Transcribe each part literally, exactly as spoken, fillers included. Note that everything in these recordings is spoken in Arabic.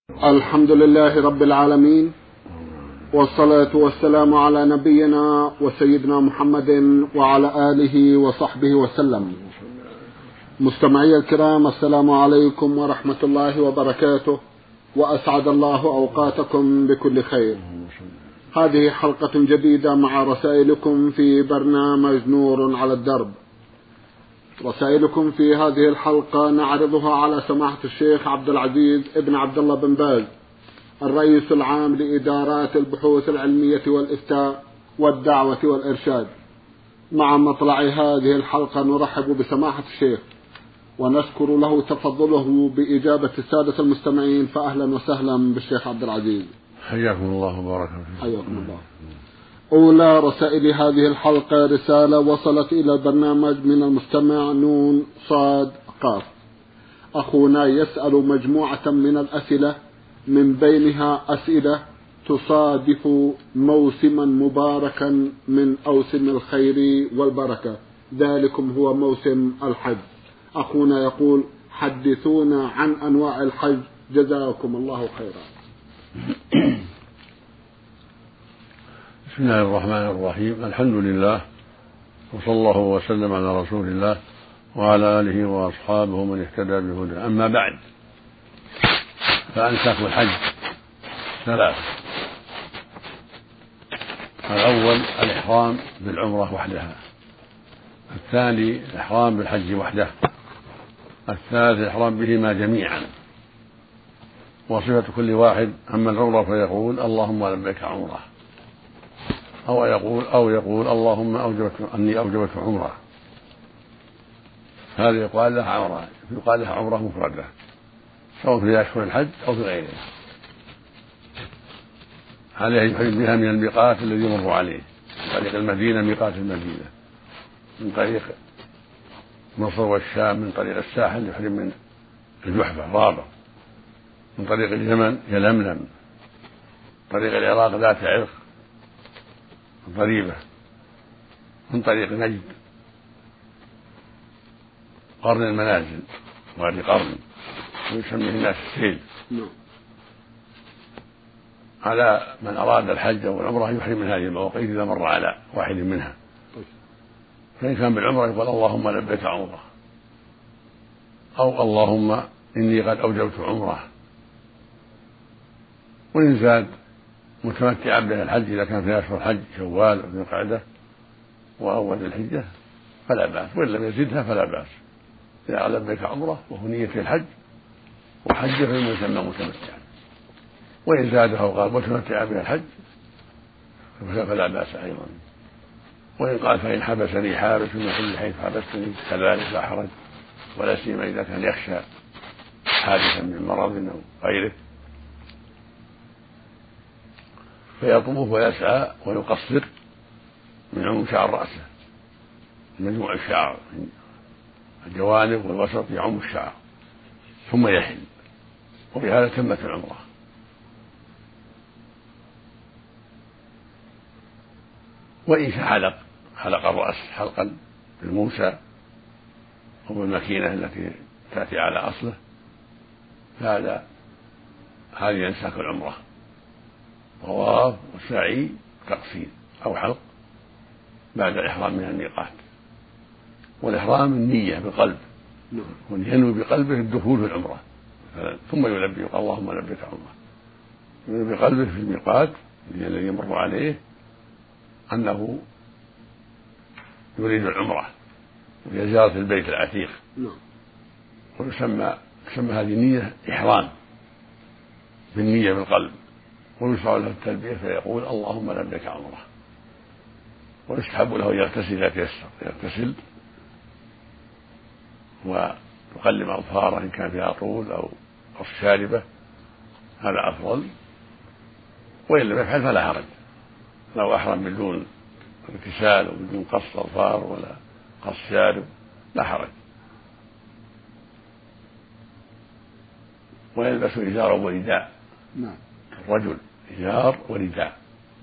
الحمد لله رب العالمين، والصلاة والسلام على نبينا وسيدنا محمد وعلى آله وصحبه وسلم. مستمعي الكرام، السلام عليكم ورحمة الله وبركاته، وأسعد الله أوقاتكم بكل خير. هذه حلقة جديدة مع رسائلكم في برنامج نور على الدرب. رسائلكم في هذه الحلقة نعرضها على سماحة الشيخ عبد العزيز ابن عبد الله بن باز، الرئيس العام لإدارات البحوث العلمية والإفتاء والدعوة والإرشاد. مع مطلع هذه الحلقة نرحب بسماحة الشيخ ونشكر له تفضله بإجابة السادة المستمعين، فأهلا وسهلا بالشيخ عبد العزيز. حياكم الله وبارك فيكم. حياكم الله. أولى رسائل هذه الحلقة رسالة وصلت إلى البرنامج من المستمع نون صاد قاف. أخونا يسأل مجموعة من الأسئلة، من بينها أسئلة تصادف موسما مباركا من أوسم الخير والبركة، ذلكم هو موسم الحج. أخونا يقول: حدثونا عن أنواع الحج، جزاكم الله خيرا. بسم الله الرحمن الرحيم، الحمد لله، وصلى الله وسلم على رسول الله وعلى آله وأصحابه من اهتدى بهداه. أما بعد، فأنساك الحج ثلاث: الأول الإحرام بالعمرة وحدها، الثاني الإحرام بالحج وحده، الثالث الإحرام بهما جميعا. وصفة كل واحد: أما العمرة فيقول اللهم لبيك عمرة، أو يقول أو يقول اللهم أوجبت أني أوجبت عمرة. هذا يقال لها عمرة، يقال لها عمرة مفردة، سواء في أشهر الحج أو في غيره. عليه يحرم بها من الميقات الذي يمر عليه، من طريق المدينة ميقات المدينة، من طريق مصر والشام من طريق الساحل يحرم من الجحفة رابغ، من طريق اليمن يلملم، من طريق العراق ذات عرق ضريبة، من طريق نجد قرن المنازل وادي قرن ويسميه الناس السيل. على من أراد الحج أو العمرة يحرم من هذه المواقيت إذا مر على واحد منها. فإن كان بالعمرة يقول اللهم لبيك عمرة، أو اللهم إني قد أوجبت عمرة. وإن زاد متمتعا به الحج إذا كان في أشهر الحج شوال وذي القعدة وأول الحجة فلا بأس، وإن لم يزدها فلا بأس. إذا لبيك عمرة وهو نية الحج وحج فإنه يسمى متمتعا. وإن زادها وقال متمتعا به الحج فلا بأس أيضا. وإن قال فإن حبسني حابس من كل حيث حبستني كذلك لا حرج، ولا سيما إذا كان يخشى حادثا من مرض أو غيره، فيطوف ويسعى ويقصر من عموم شعر رأسه، مجموع الشعر الجوانب والوسط يعم الشعر، ثم يحل، وبهذا تمت العمرة. وإن حلق حلق الرأس حلقا بالموسى أو بالمكينة التي تأتي على أصله، فهذا هذه ينساك العمرة. طواف وسعي تقصير أو حلق بعد الإحرام من الميقات. والإحرام النية بالقلب، وينوي بقلبه الدخول في العمرة ثم يلبي يقول اللهم لبيك عمرة، ينوي بقلبه في الميقات الذي يمر عليه أنه يريد العمرة وزيارة البيت العتيق، ويسمى يسمى هذه النية إحرام بالنية بالقلب، ويشرع له التلبية فيقول اللهم لبيك عمرة. ويستحب له يغتسل إذا تيسر، يغتسل ويقلم أظفاره إن كان فيها طول أو قص شاربة، هذا أفضل. وإن لم يفعل فلا حرج، لو أحرم بدون اغتسال وبدون قص أظفار ولا قص شارب لا حرج. ويلبس إزارا ورداء، الرجل إزار ورداء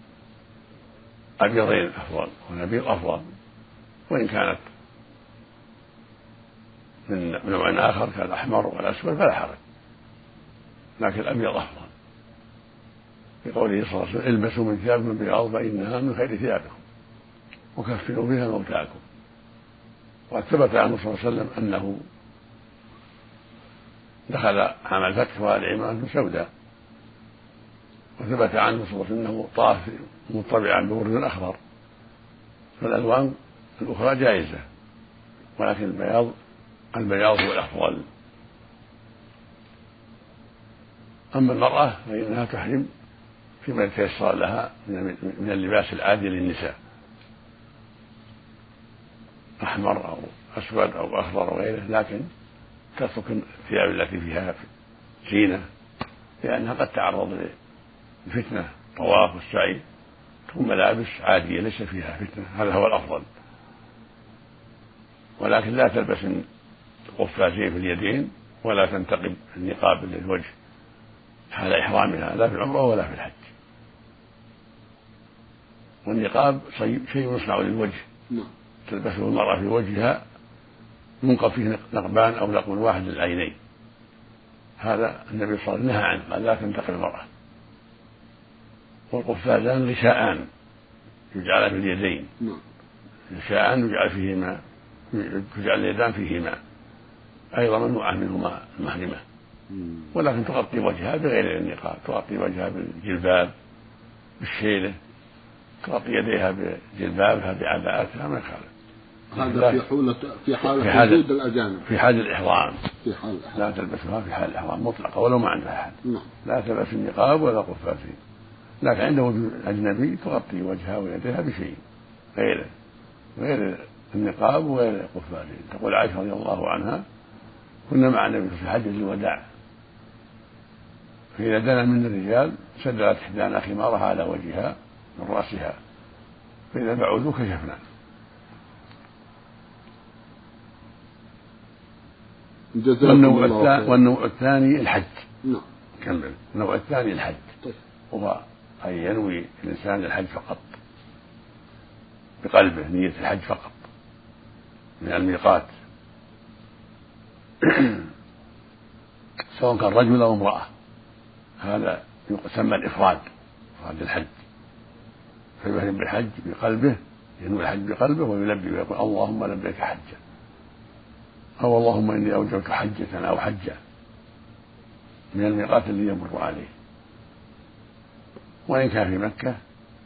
أبيضين أفضل ونبيض أفضل، وإن كانت من نوع آخر كالأحمر والأسود فلا حرج. لكن الأبيض أفضل، بقوله صلى الله عليه وسلم: البسوا من ثيابكم بياض فإنها من خير ثيابكم وكفنوا بها موتاكم. وقد ثبت عنه صلى الله عليه وسلم أنه دخل عام الفتح وآل عمران سوداء، وثبت عنه صلى الله عليه وسلم أنه طاف مطبعا بورد أخضر، فالألوان الأخرى جائزة، ولكن البياض البياض هو الأفضل. أما المرأة فإنها تحرم فيما يتيسر لها من اللباس العادي للنساء، أحمر أو أسود أو أخضر وغيره، لكن تترك الثياب التي فيها زينة، لأنها قد تعرض لفتنة طواف والسعي، تكون ملابس عادية ليس فيها فتنة، هذا هو الأفضل. ولكن لا تلبس قفازين في اليدين، ولا تنتقب النقاب للوجه حال إحرامها، لا في العمرة ولا في الحج. والنقاب شيء يصنع للوجه، تلبسه المرأة في وجهها ينقب فيه نقبان أو نقب واحد للعينين، هذا النبي صلى الله عليه وسلم نهى عنه، قال: لا تنتقب المرأة. والقفازان غشاءان يجعل في اليدين، غشاءان يجعل فيهما تجعل اليدان فيهما، أيضا ممنوعة منهما المحرمة، ولكن تغطي وجهها بغير النقاب، تغطي وجهها بالجلباب بالشيلة، تغطي يديها بجلبابها بعباءتها، ما يخالف. هذا في حالة في حالة وجود الأجانب، في حال الإحرام في حال الإحرام لا تلبسها في حال الإحرام مطلقة ولو ما عندها أحد، لا تلبس النقاب ولا قفازين، لكن عند وجود أجنبي تغطي وجهها ويديها بشيء غير غير النقاب وغير القفازين. تقول عائشة رضي الله عنها: كنا مع النبي في حجة الوداع، فإذا دنا من الرجال سدلت إحدانا خمارها على وجهها من رأسها، فإذا بعودوا كشفنا. والنوع, والنوع الثاني الحج. نعم. كمل. النوع الثاني الحج، وهو أن ينوي الإنسان الحج فقط بقلبه، نية الحج فقط من الميقات سواء كان رجل أو امرأة، هذا يسمى الإفراد، إفراد الحج. فيحرم بالحج بقلبه، ينوي الحج بقلبه ويلبي ويقول: اللهم لبيك حجا، أو اللهم إني أوجبت حجة أو حجة من الميقات الذي يمر عليه. وإن كان في مكة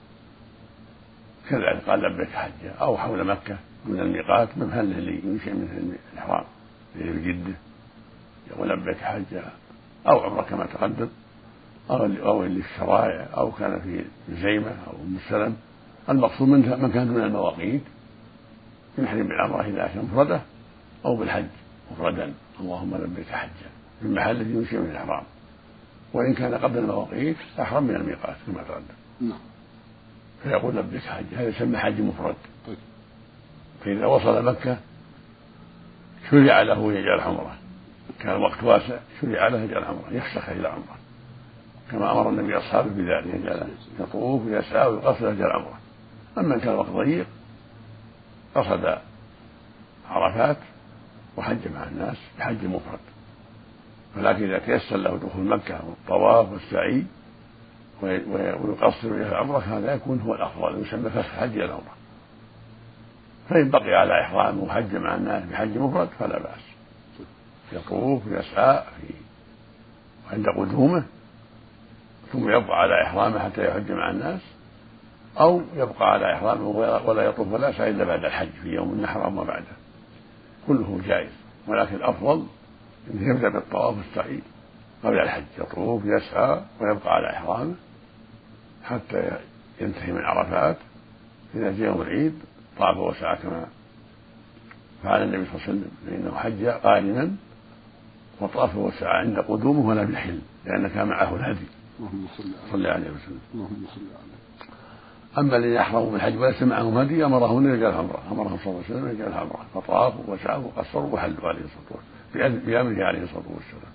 كذلك قال: لبيك حجة، أو حول مكة من الميقات ممهله اللي يمشي منه الإحرام اللي في جدة يقول: لبيك حجة، أو عمرة كما تقدم، أو اللي في الشرائع، أو كان في زيمة أو أم السلم. المقصود منها من كان دون المواقيت يحرم بالعمرة إذا كان مفردة أو بالحج مفردا: اللهم لبيك حجا، في المحل الذي يمشي من الإحرام. وإن كان قبل المواقيت أحرم من الميقات كما تقدم، فيقول: لبيك حج، هذا يسمى حج مفرد. فإذا وصل مكة شرع له يجعل عمرة، كان الوقت واسع شرع له يجعل عمرة، يفسخ إلى عمرة كما أمر النبي أصحابه بذلك، يجعل يطوف ويسعى ويقصر يجعل عمرة. أما إن كان الوقت ضيق قصد عرفات وحج مع الناس بحج مفرد. ولكن إذا تيسر له دخول مكة والطواف والسعي ويقصر إلى العمرة، هذا يكون هو الأفضل، ويسمى فسخ حج إلى العمرة. فإن بقي على إحرامه وحج مع الناس بحج مفرد فلا بأس، يطوف ويسعى عند قدومه ثم يبقى على إحرامه حتى يحج مع الناس، أو يبقى على إحرامه ولا يطوف ولا يسعى إلا بعد الحج في يوم النحر وما بعده، كله جائز. ولكن الأفضل أن يبدأ بالطواف والسعي قبل الحج، يطوف يسعى ويبقى على إحرامه حتى ينتهي من عرفات. إذا جاء يوم العيد طاف وسعى كما فعل النبي صلى الله عليه وسلم، فإنه حج قارنا وطاف وسعى عند قدومه ولا بالحل، لأن كان معه الهدي. اللهم صل عليه وسلم. اللهم صل عليه. أما الذين يحرموا بالحج وليس معهم هدي أمرهم أن يجعل عمرة، أمرهم صلى الله عليه وسلم يجعل عمرة، فطافوا وسعوا وقصروا وحلوا عليه الصلاة والسلام بأمره عليه الصلاة والسلام.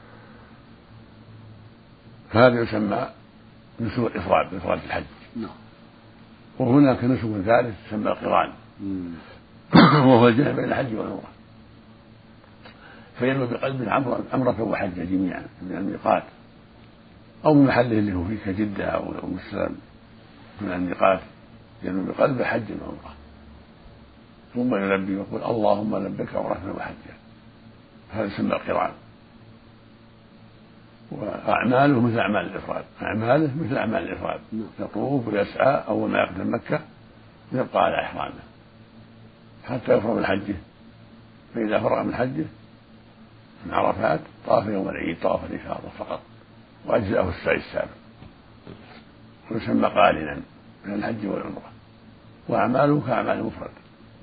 هذا يسمى نسك الإفراد، إفراد الحج. نعم. وهناك نسك ثالث يسمى القران، وهو الجمع بين الحج والعمرة، فينوي بقلبه عمرة وحجة جميعا من الميقات أو من محله اللي هو فيه كجدة أو أم السلام من الميقات، جدة أو أم السلام من الميقات، ينوي بقلبه حج وعمرة، ثم يلبي ويقول اللهم لبيك عمرة وحجة، هذا يسمى القران. وأعماله مثل أعمال الإفراد، أعماله مثل أعمال الإفراد، يطوف ويسعى أول ما يقدم مكة يبقى على إحرامه حتى يفرغ من حجه، فإذا فرغ من حجه من عرفات طاف يوم العيد طواف الإفاضة فقط، وأجزأه السعي السابق، ويسمى قارنا من الحج والعمرة، وأعماله كأعمال المفرد،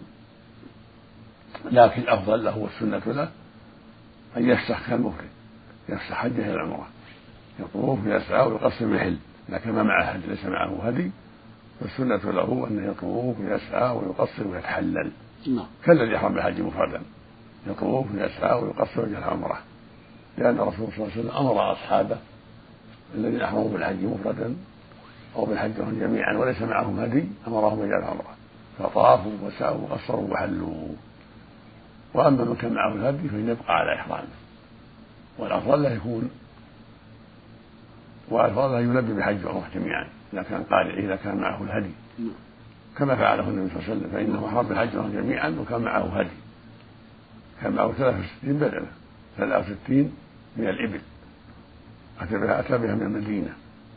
لكن الأفضل له والسنة له أن يفسخ كالمفرد، يفسخ حجه إلى العمرة، يطوف ويسعى ويقصر ويحل، لكن ما معه هدي، ليس معه هدي، والسنة له أنه يطوف ويسعى ويقصر ويتحلل كالذي يحرم بالحج مفردا، يطوف ويسعى ويقصر ويجعل عمره، لأن الرسول صلى الله عليه وسلم أمر أصحابه الذين أحرموا بالحج مفردا أو بالحج جميعا وليس معهم هدي أمرهم بجعل عمره، فطافوا وسعوا وقصروا وحلوا. وأما من كان معه الهدي فإن يبقى على إحرامه، والأفضل له يكون والأفضل له يلبي بحج وعمرة جميعا إذا كان قارئ، إذا كان معه الهدي كما فعله النبي صلى الله عليه وسلم، فإنه أحرم بالحج وعمرة جميعا وكان معه هدي، كان معه ثلاثة وستين بدنة، ثلاثة وستين من الإبل أتى بها أتى بها من المدينة،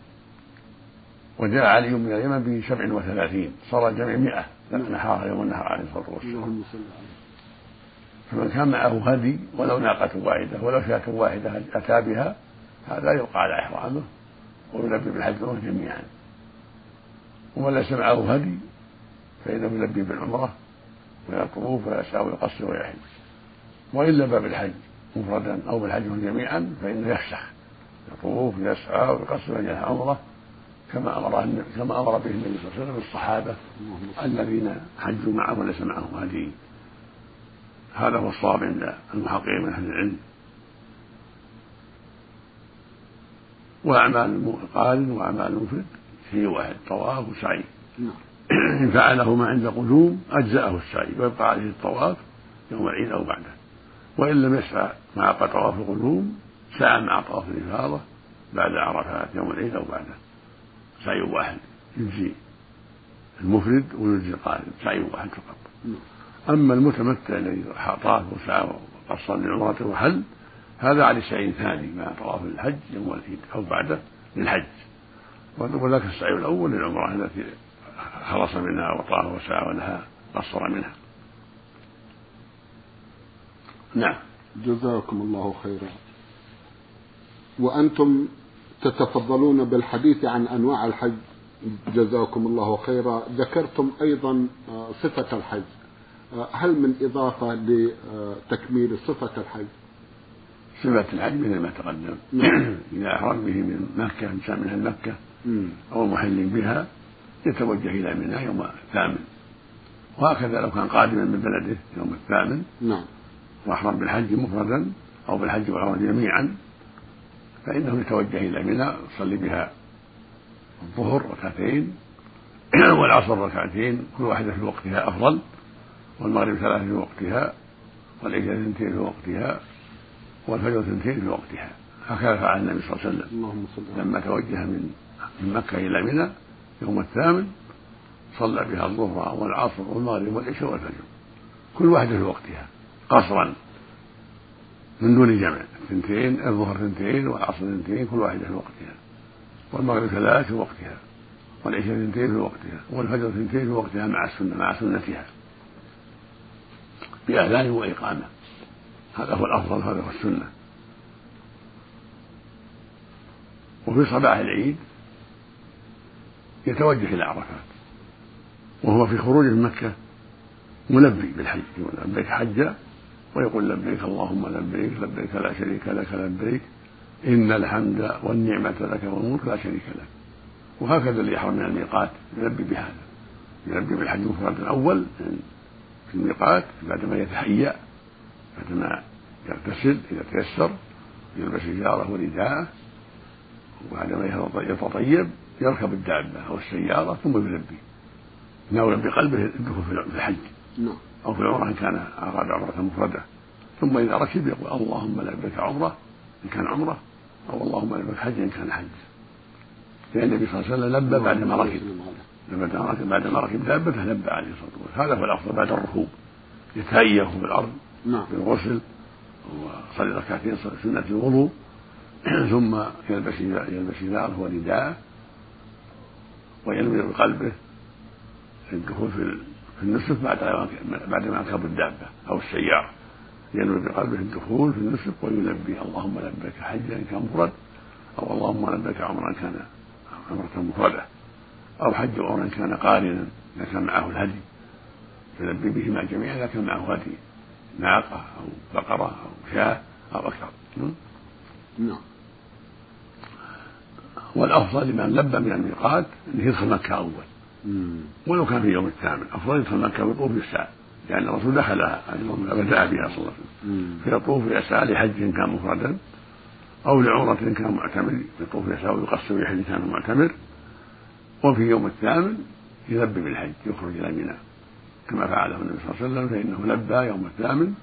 وجاء علي من اليمن بسبع وثلاثين، صار الجميع مئة نحارها يوم النهر عليه الصلاة والسلام. فمن كان معه هدي ولو ناقة واحدة ولو شاة واحدة أتى بها هذا يبقى على إحرامه ويلبي بالحج جميعا. ومن ليس معه هدي فإنه يلبي بالعمرة ويطوف ويسعى ويقصر ويحج، وإن لبى بالحج مفردا أو بالحج جميعا فإنه يفسخ، يطوف ويسعى ويقصر ويجعل عمره كما أمر كما أمر به النبي صلى الله عليه وسلم الصحابة الذين حجوا معه وليس معهم هدي. هذا هو الصواب عند المحققين من أهل العلم. وأعمال القارن وأعمال المفرد شيء واحد، طواف وسعي، إن فعله ما عند قدوم أجزأه السعي ويبقى عليه الطواف يوم العيد أو بعده، وإن لم يسعى مع طواف القدوم سعى مع طواف الإفاضة بعد عرفات يوم العيد أو بعده، سعي واحد يجزي المفرد ويجزي القارن، سعي واحد فقط. أما المتمتع الذي طاف وسعى وقصر لعمرته وحل هذا على سعي ثاني مع طواف الحج يوم العيد أو بعده للحج، وذاك السعي الأول للعمرة التي خلص منها وطاف وسعى ولها قصر منها. نعم. جزاكم الله خيرا. وأنتم تتفضلون بالحديث عن أنواع الحج، جزاكم الله خيرا. ذكرتم أيضا صفة الحج، هل من إضافة لتكميل صفة الحج؟ صفة الحج مثل ما تقدم إذا أحرم به من مكة إنسان من مكة أو محل بها يتوجه إلى منى يوم الثامن، وهكذا لو كان قادما من بلده يوم الثامن نعم وأحرم بالحج مفردا أو بالحج والعمرة جميعا فإنه يتوجه إلى منى يصلي بها الظهر ركعتين والعصر ركعتين كل واحدة في وقتها أفضل، والمغرب ثلاثة في وقتها، والعشاء اثنتين في وقتها، والفجر اثنتين في وقتها. هكذا فعل النبي صلى الله عليه وسلم لما توجه من من مكة إلى منى يوم الثامن صلى بها الظهر والعصر والمغرب والعشاء والفجر كل واحدة في وقتها قصرا من دون جمع، اثنتين الظهر اثنتين والعصر اثنتين كل واحدة في وقتها، والمغرب ثلاث في وقتها، والعشاء اثنتين في وقتها، والفجر اثنتين في وقتها مع السنة مع سنتها بأذان وإقامة. هذا هو الأفضل، هذا هو السنة. وفي صباح العيد يتوجه إلى عرفات وهو في خروجه من مكة ملبي بالحج، لبيك حجا ويقول لبيك اللهم لبيك لبيك لا شريك لك لبيك إن الحمد والنعمة لك والملك لا شريك لك. وهكذا اللي يحرم من الميقات يلبي بهذا، يلبي بالحج مفردا الأول في الميقات بعدما يتهيأ، بعدما يغتسل إذا تيسر يلبس إزاره ورداءه، وبعدما يتطيب يركب الدابة أو السيارة ثم يلبي، ناوي بقلبه الدخول في الحج أو في العمرة إن كان أراد عمرة مفردة، ثم إذا ركب يقول اللهم لبيك عمرة إن كان عمرة أو اللهم لبيك حج إن كان حج. لأن النبي صلى الله عليه وسلم لبى بعد ما ركب بعد ما ركب دابته لبى عليه الصلاة والسلام. هذا هو الأفضل بعد الركوب، يتهيأ في الأرض بالغسل وصلي ركعتين سنة الوضوء ثم يلبس يلبس إزاره ورداءه وينوي بقلبه الدخول في النسك بعد بعد ما ركب الدابة أو السيارة، ينوي بقلبه الدخول في النسك ويلبي اللهم لبيك حجا إن كان مفرد، أو اللهم لبيك عمرا كان عمرة مفردة، أو حج عمرا كان قارنا إذا كان معه الهدي يلبي بهما جميعا إذا كان معه هدي ناقة أو بقرة أو شاة أو أكثر. نعم. والأفضل لمن لبى من الميقات أنه يدخل مكة أول، ولو كان في يوم الثامن أفضل يدخل مكة ويطوف يسعى، لأن الرسول دخلها بدأ بها صلى الله عليه وسلم فيطوف يسعى لحج كان مفردا أو لعمرة كان معتمر يطوف يسعى ويقصر يحج كان معتمر، وفي يوم الثامن يلبي بالحج يخرج إلى منى كما فعله النبي صلى الله عليه وسلم، فإنه لبى يوم الثامن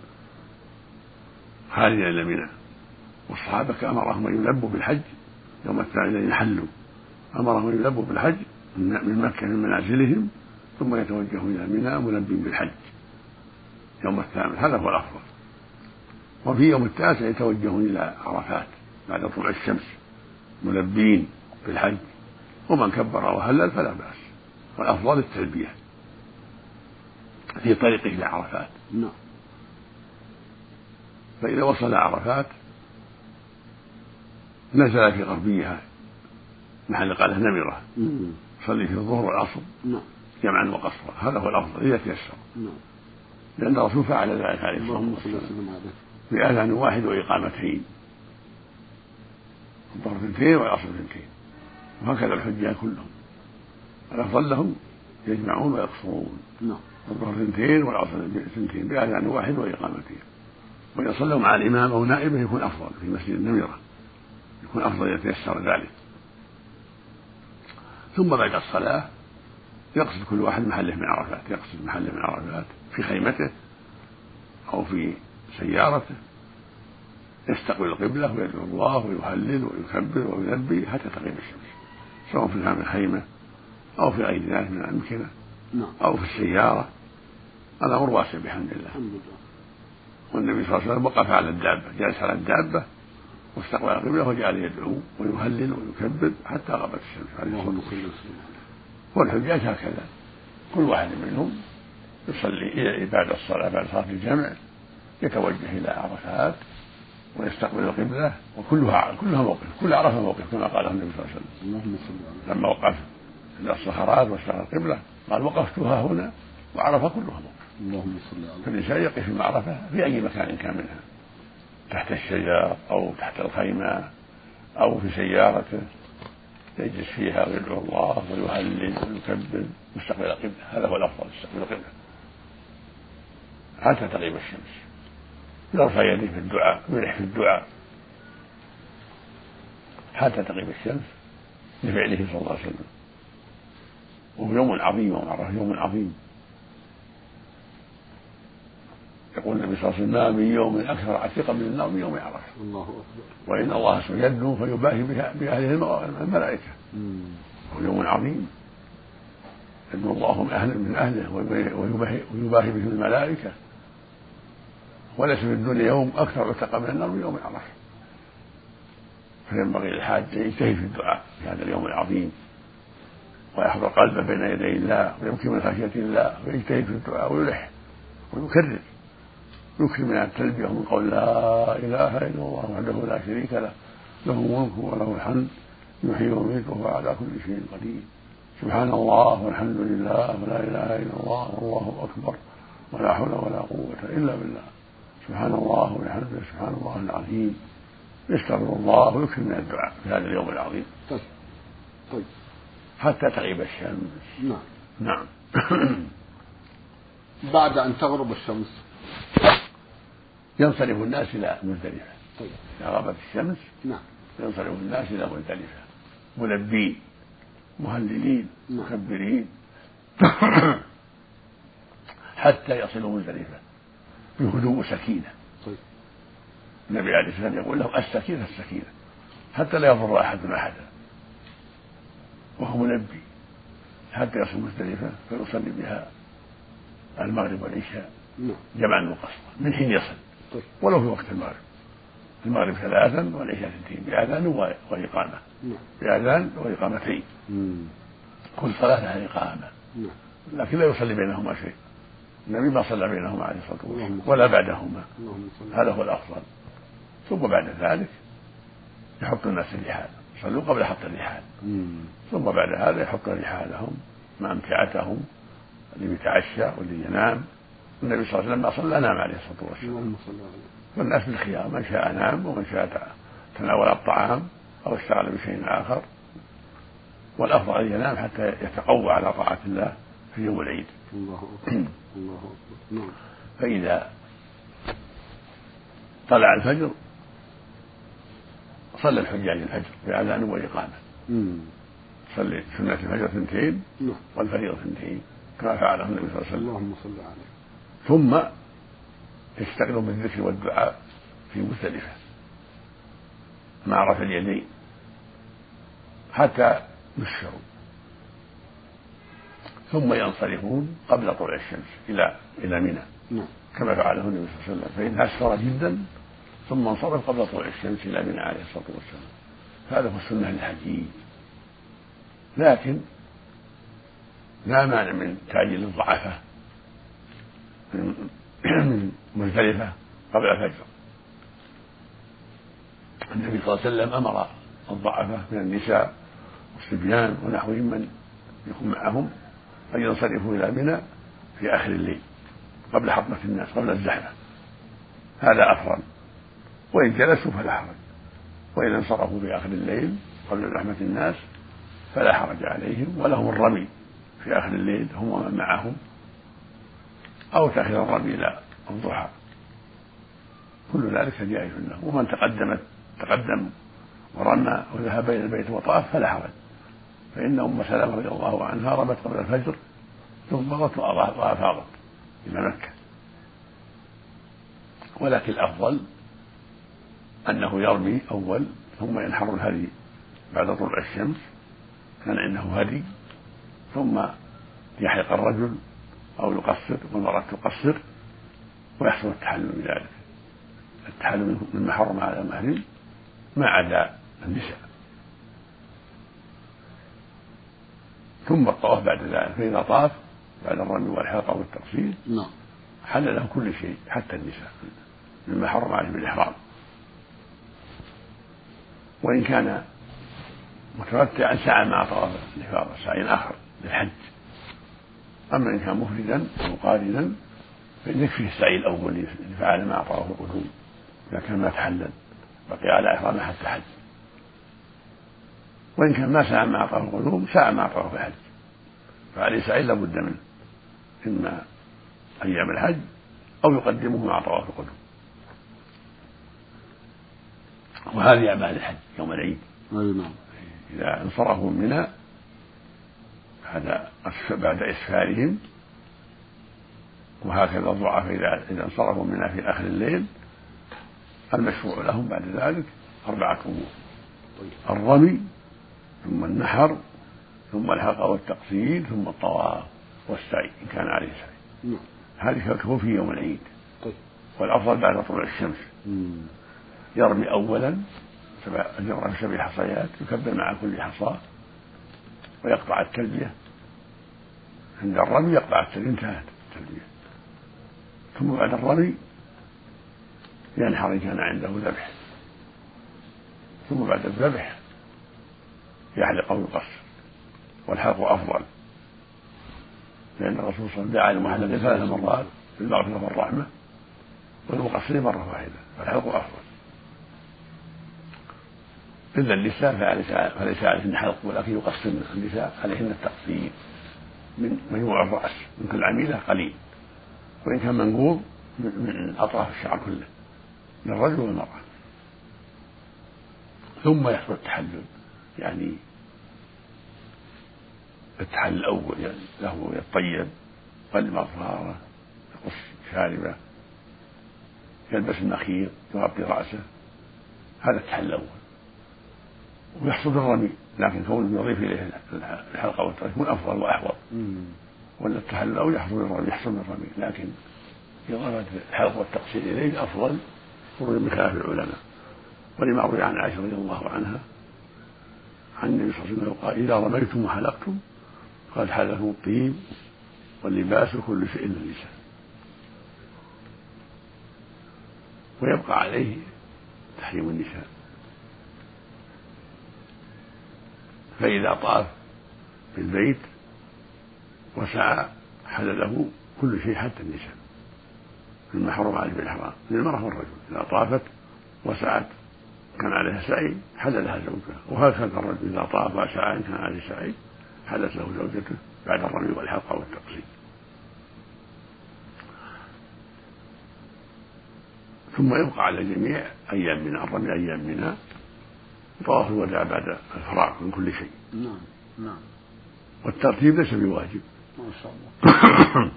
خارجا إلى منى. والصحابة أمرهم أن يلبوا بالحج يوم الثامن الذين حلوا، أمرهم أن يلبوا بالحج من مكة من منازلهم ثم يتوجهوا إلى منى ملبين بالحج يوم الثامن، هذا هو الأفضل. وفي يوم التاسع يتوجهون إلى عرفات بعد طلوع الشمس ملبين بالحج، ومن كبر وهلل فلا بأس، والأفضل التلبية في طريقه إلى عرفات. نعم. فإذا وصل عرفات نزل في غربيها محل قاله نمرة صلي في الظهر والعصر جمعا وقصرا، هذا هو الأفضل إذا تيسر، لأن الرسول فعل ذلك عليه الصلاة والسلام بأذان واحد وإقامتين، الظهر اثنتين والعصر اثنتين، وهكذا الحجاج كلهم الأفضل لهم يجمعون ويقصرون الظهر اثنتين والعصر اثنتين بأذان واحد وإقامتين، وإذا صلوا مع الإمام أو نائبه يكون أفضل في مسجد النمرة، يكون أفضل يتيسر ذلك. ثم بعد الصلاة يقصد كل واحد محله من عرفات، يقصد محله من عرفات في خيمته أو في سيارته، يستقبل القبلة ويدعو الله ويهلل ويكبر ويلبي حتى تغيب الشمس، سواء في الخيمة أو في غير ذلك من الأمكنة أو في السيارة، الأمر واسع بحمد الله. والنبي صلى الله عليه وسلم وقف على الدابة، جالس على الدابة واستقبل القبلة وجعل يدعو ويهلل ويكبر حتى غابت الشمس عليه الصلاة والسلام. والحجاج هكذا كل واحد منهم يصلي بعد الصلاة بعد صلاة الجمع يتوجه إلى عرفات ويستقبل القبلة، وكلها كلها موقف، كل عرفة موقف كما قاله النبي صلى الله عليه وسلم لما وقف عند الصخرات واستقبل القبلة قال وقفتها هنا وعرفة كلها موقف. اللهم صل على فالإنسان يقف في معرفة في أي مكان كان منها، تحت الشجر أو تحت الخيمة أو في سيارته يجلس فيها ويدعو الله ويهلل ويكبر مستقبل القبلة، هذا هو الأفضل يستقبل القبلة حتى تغيب الشمس، يرفع يديه في الدعاء ويلح في الدعاء حتى تغيب الشمس لفعله صلى الله عليه وسلم. وهو يوم عظيم وعرفه يوم عظيم، يقول النبي صلى الله عليه وسلم ما من يوم أكثر عتيقا من النار من يوم عرفة، الله أكبر، وإن الله سيدنو فيباهي بأهله الملائكة، هو يوم عظيم يدنو الله من أهله من أهله ويباهي به الملائكة، وليس في الدنيا يوم أكثر عتيقا من النار من يوم عرفة. فينبغي للحاج يجتهد في الدعاء في هذا اليوم العظيم ويحضر قلبه بين يدي الله ويبكي من خشية الله ويجتهد في الدعاء ويلح ويكرر يكثر من التلبية ومن قول لا إله إلا الله وحده لا شريك له له الملك وله الحمد يحيي ويميت وهو على كل شيء قدير، سبحان الله والحمد لله ولا إله إلا الله والله أكبر ولا حول ولا قوة إلا بالله، سبحان الله وبحمده سبحان الله العظيم، يستغفر الله ويكثر من الدعاء في هذا اليوم العظيم. طيب. طيب. حتى تغيب الشمس. نعم. نعم. بعد أن تغرب الشمس ينصرف الناس إلى مزدلفة. طيب. إذا غابت الشمس نعم ينصرف الناس إلى مزدلفة ملبين مهللين مكبرين حتى يصلوا مزدلفة بهدوء وسكينة. طيب. النبي عليه الصلاة والسلام يقول له السكينة السكينة حتى لا يضر أحد أحدا، وهو منبي حتى يصل مزدلفة فيصلي بها المغرب والعشاء جمعا وقصرا من حين يصل، ولو في وقت المغرب. المغرب ثلاثا والعشاء اثنتين بأذان وإقامة، بأذان وإقامتين، كل صلاة لها إقامة، لكن لا يصلي بينهما شيء. النبي ما صلى بينهما عليه الصلاة والسلام ولا بعدهما، هذا هو الأفضل. ثم بعد ذلك يحط الناس الرحال، صلوا قبل حط الرحال، ثم بعد هذا يحط رحالهم مع امتعتهم، اللي يتعشى واللي ينام. النبي صلى الله عليه وسلم ما صلى نام عليه الصلاة والسلام، والناس بالخيار، من شاء نام ومن شاء تناول الطعام أو اشتغل بشيء آخر، والأفضل أن ينام حتى يتقوى على طاعة الله في يوم العيد. الله أكبر. الله أكبر. فإذا طلع الفجر صلى الحجاج الفجر بأذان وإقامة، صلي سنة الفجر اثنتين والفريضة اثنتين كما فعله النبي صلى الله عليه وسلم. اللهم صل عليه. ثم يشتغلوا بالذكر والدعاء في مزدلفة مع رفع اليدين حتى يسفروا، ثم ينصرفون قبل طلوع الشمس إلى إلى منى كما فعله النبي صلى الله عليه وسلم، فإن أسفر جدا ثم انصرف قبل طلوع الشمس إلى منى عليه الصلاة والسلام. هذا هو السنة للحجيج، لكن لا مانع من تعجيل الضعفاء من مزدلفة قبل الفجر. النبي صلى الله عليه وسلم أمر الضعفاء من النساء والصبيان ونحوهم من يكون معهم أن ينصرفوا إلى منى في آخر الليل قبل حطمة الناس، قبل الزحمة، هذا أفضل. وإن جلسوا فلا حرج، وإن انصرفوا في آخر الليل قبل زحمة الناس فلا حرج عليهم، ولهم الرمي في آخر الليل هم ومن معهم، أو تأخير الرمي إلى الضحى، كل ذلك جائز له. ومن تقدمت تقدم ورمى وذهب بين البيت وطاف فلا حرج، فإن أم سلمة رضي الله عنها رمت قبل الفجر ثم مضت وأفاضت إلى مكة. ولكن الأفضل أنه يرمي أول ثم ينحر الهدي بعد طلوع الشمس، كان عنده هدي، ثم يحلق الرجل أو يقصر والمرأة تقصر، ويحصل التحلل بذلك، التحلل مما حرم على المحرم ما عدا النساء. ثم الطواف بعد ذلك، فإذا طاف بعد الرمي والحلقة والتقصير حل له كل شيء حتى النساء مما حرم عليه بالإحرام. وإن كان متمتعا سعى مع طواف الإفاضة سعي آخر للحج. أما إن كان مفردا أو قارنا فإن يكفيه السعي الأول اللي فعل مع طواف القدوم إذا كان ما تحلل بقي على إحرامه حتى حج. وإن كان ما سعى مع طواف القدوم سعى مع طواف الحج، فعليه سعي لا بد منه، إما أيام الحج أو يقدمه مع طواف القدوم. وهذه أعمال الحج يوم العيد. إذا انصرفوا من منى بعد إسفارهم، وهكذا الضعفاء إذا انصرفوا منها في آخر الليل، المشروع لهم بعد ذلك أربعة أمور: الرمي ثم النحر ثم الحلقة والتقصير ثم الطواف والسعي إن كان عليه سعي. هذه تكون في يوم العيد، والأفضل بعد طلوع الشمس. يرمي أولا يرمي سبع حصيات، يكبر مع كل حصاة ويقطع التلبية. عند الرمي يقطع التلبية، انتهت التلبية. ثم بعد الرمي ينحر إن كان عنده ذبح، ثم بعد الذبح يحلق أو يقصر، والحلق أفضل، لأن الرسول صلى الله عليه وسلم دعا للمحلق ثلاث مرات بالمغفرة والرحمة، والمقصر مرة واحدة، فالحلق أفضل. إلا النساء فليس عليهن حلق، ولكن يقصر النساء عليهن التقصير من مجموع الرأس من كل عميلة قليل، وإن كان منقوض من أطراف الشعر كله للرجل والمرأة. ثم يحصل التحلل، يعني التحلل الأول يعني له يطيب، يقلم أظفاره، يقص شاربه، يلبس النخير، يغطي رأسه، هذا التحلل الأول. ويحصل الرمي، لكن كون يضيف إليه الحلقة والتقصير يكون أفضل وأحوط. ولا التحلل أو يحصل الرمي يحصل الرمي، لكن إضافة الحلق والتقصير إليه أفضل بخلاف العلماء. ولما روي عن عائشة رضي الله عنها عن النبي صلى الله عليه وسلم قال: إذا رميتم وحلقتم قد حلكم الطيب واللباس كل شيء للنساء. ويبقى عليه تحريم النساء، فإذا طاف في البيت وسعى حل له كل شيء حتى النساء مما حرم عليه بالإحرام للمرأة والرجل. إذا طافت وسعت كان عليها سعي حل لها زوجها، وهكذا الرجل إذا طاف وسعى كان عليه سعي حلت له زوجته بعد الرمي والحلقة والتقصير. ثم يبقى على الجميع أيام من الرمي أيام منها طواف الوداع بعد الفراغ من كل شيء. نعم نعم. والترتيب ليس بواجب ما شاء الله.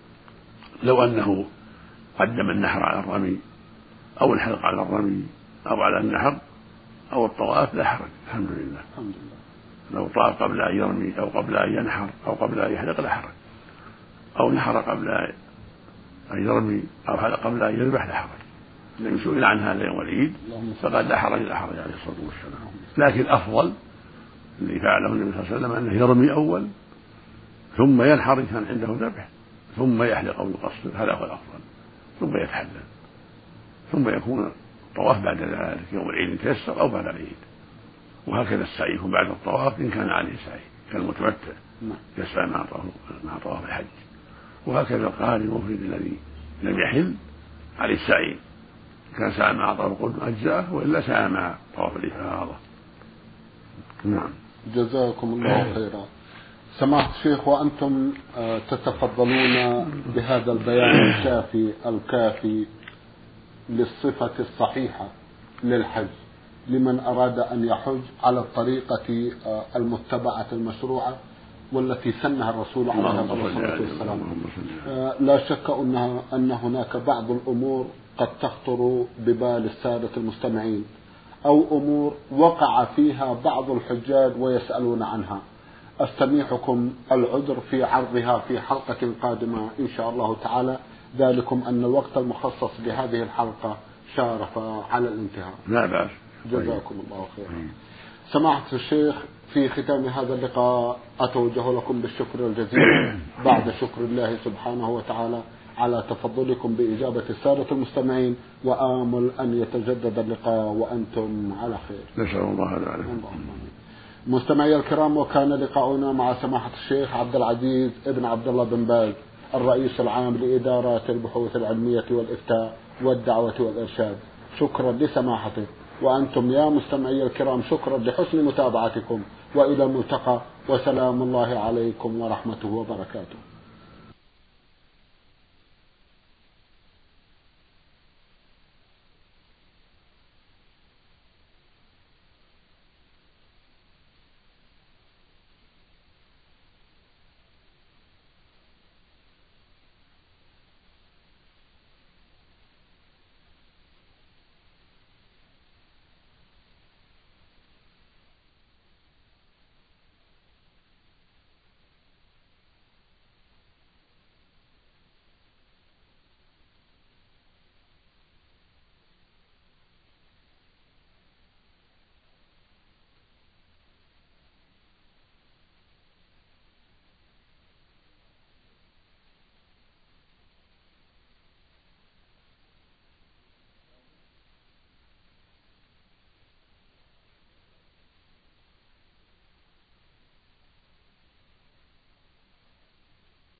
لو أنه قدم النحر على الرمي أو الحلق على الرمي أو على النحر أو الطواف لا حرج، الحمد لله. الحمد لله. لو طاف قبل أن يرمي أو قبل أن ينحر أو قبل أن يحلق لا حرج، أو نحر قبل أن يرمي أو حلق قبل أن يذبح لا حرج. لم يسئل عن هذا يوم العيد فقد لا حرج لا حرج عليه الصلاة والسلام. لكن الأفضل اللي فعله النبي صلى الله عليه وسلم أنه يرمي أول ثم ينحر إن كان عنده ذبح ثم يحلق أو يقصر، هذا هو الأفضل، ثم يتحلل، ثم يكون الطواف بعد ذلك يوم العيد تيسر أو بعد العيد. وهكذا السعي يكون بعد الطواف إن كان عليه سعي كالمتمتع يسعى مع مع طواف الحج. وهكذا القارن المفرد الذي لم يحل عليه السعي كان سعى مع طواف القدم أجزاءه وإلا سعى مع طواف الإفاضة. نعم. جزاكم الله خيرا. سماحة الشيخ، وأنتم تتفضلون بهذا البيان الشافي الكافي للصفة الصحيحة للحج لمن أراد أن يحج على الطريقة المتبعة المشروعة والتي سنها الرسول عليه الصلاة والسلام. لا شك أنها أن هناك بعض الأمور قد تخطر ببال السادة المستمعين أو أمور وقع فيها بعض الحجاج ويسألون عنها. أستميحكم العذر في عرضها في حلقة قادمة إن شاء الله تعالى، ذلكم أن الوقت المخصص لهذه الحلقة شارف على الانتهاء. لا بأس. جزاكم الله خيرا. سماحة الشيخ، في ختام هذا اللقاء أتوجه لكم بالشكر الجزيل بعد شكر الله سبحانه وتعالى على تفضلكم بإجابة السادة المستمعين، وآمل أن يتجدد اللقاء وأنتم على خير. نسأل الله ذلك. مستمعي الكرام، وكان لقاؤنا مع سماحة الشيخ عبد العزيز ابن عبد الله بن باز الرئيس العام لإدارات البحوث العلمية والإفتاء والدعوة والإرشاد. شكرا لسماحته، وأنتم يا مستمعي الكرام شكرا لحسن متابعتكم، وإلى الملتقى، وسلام الله عليكم ورحمته وبركاته.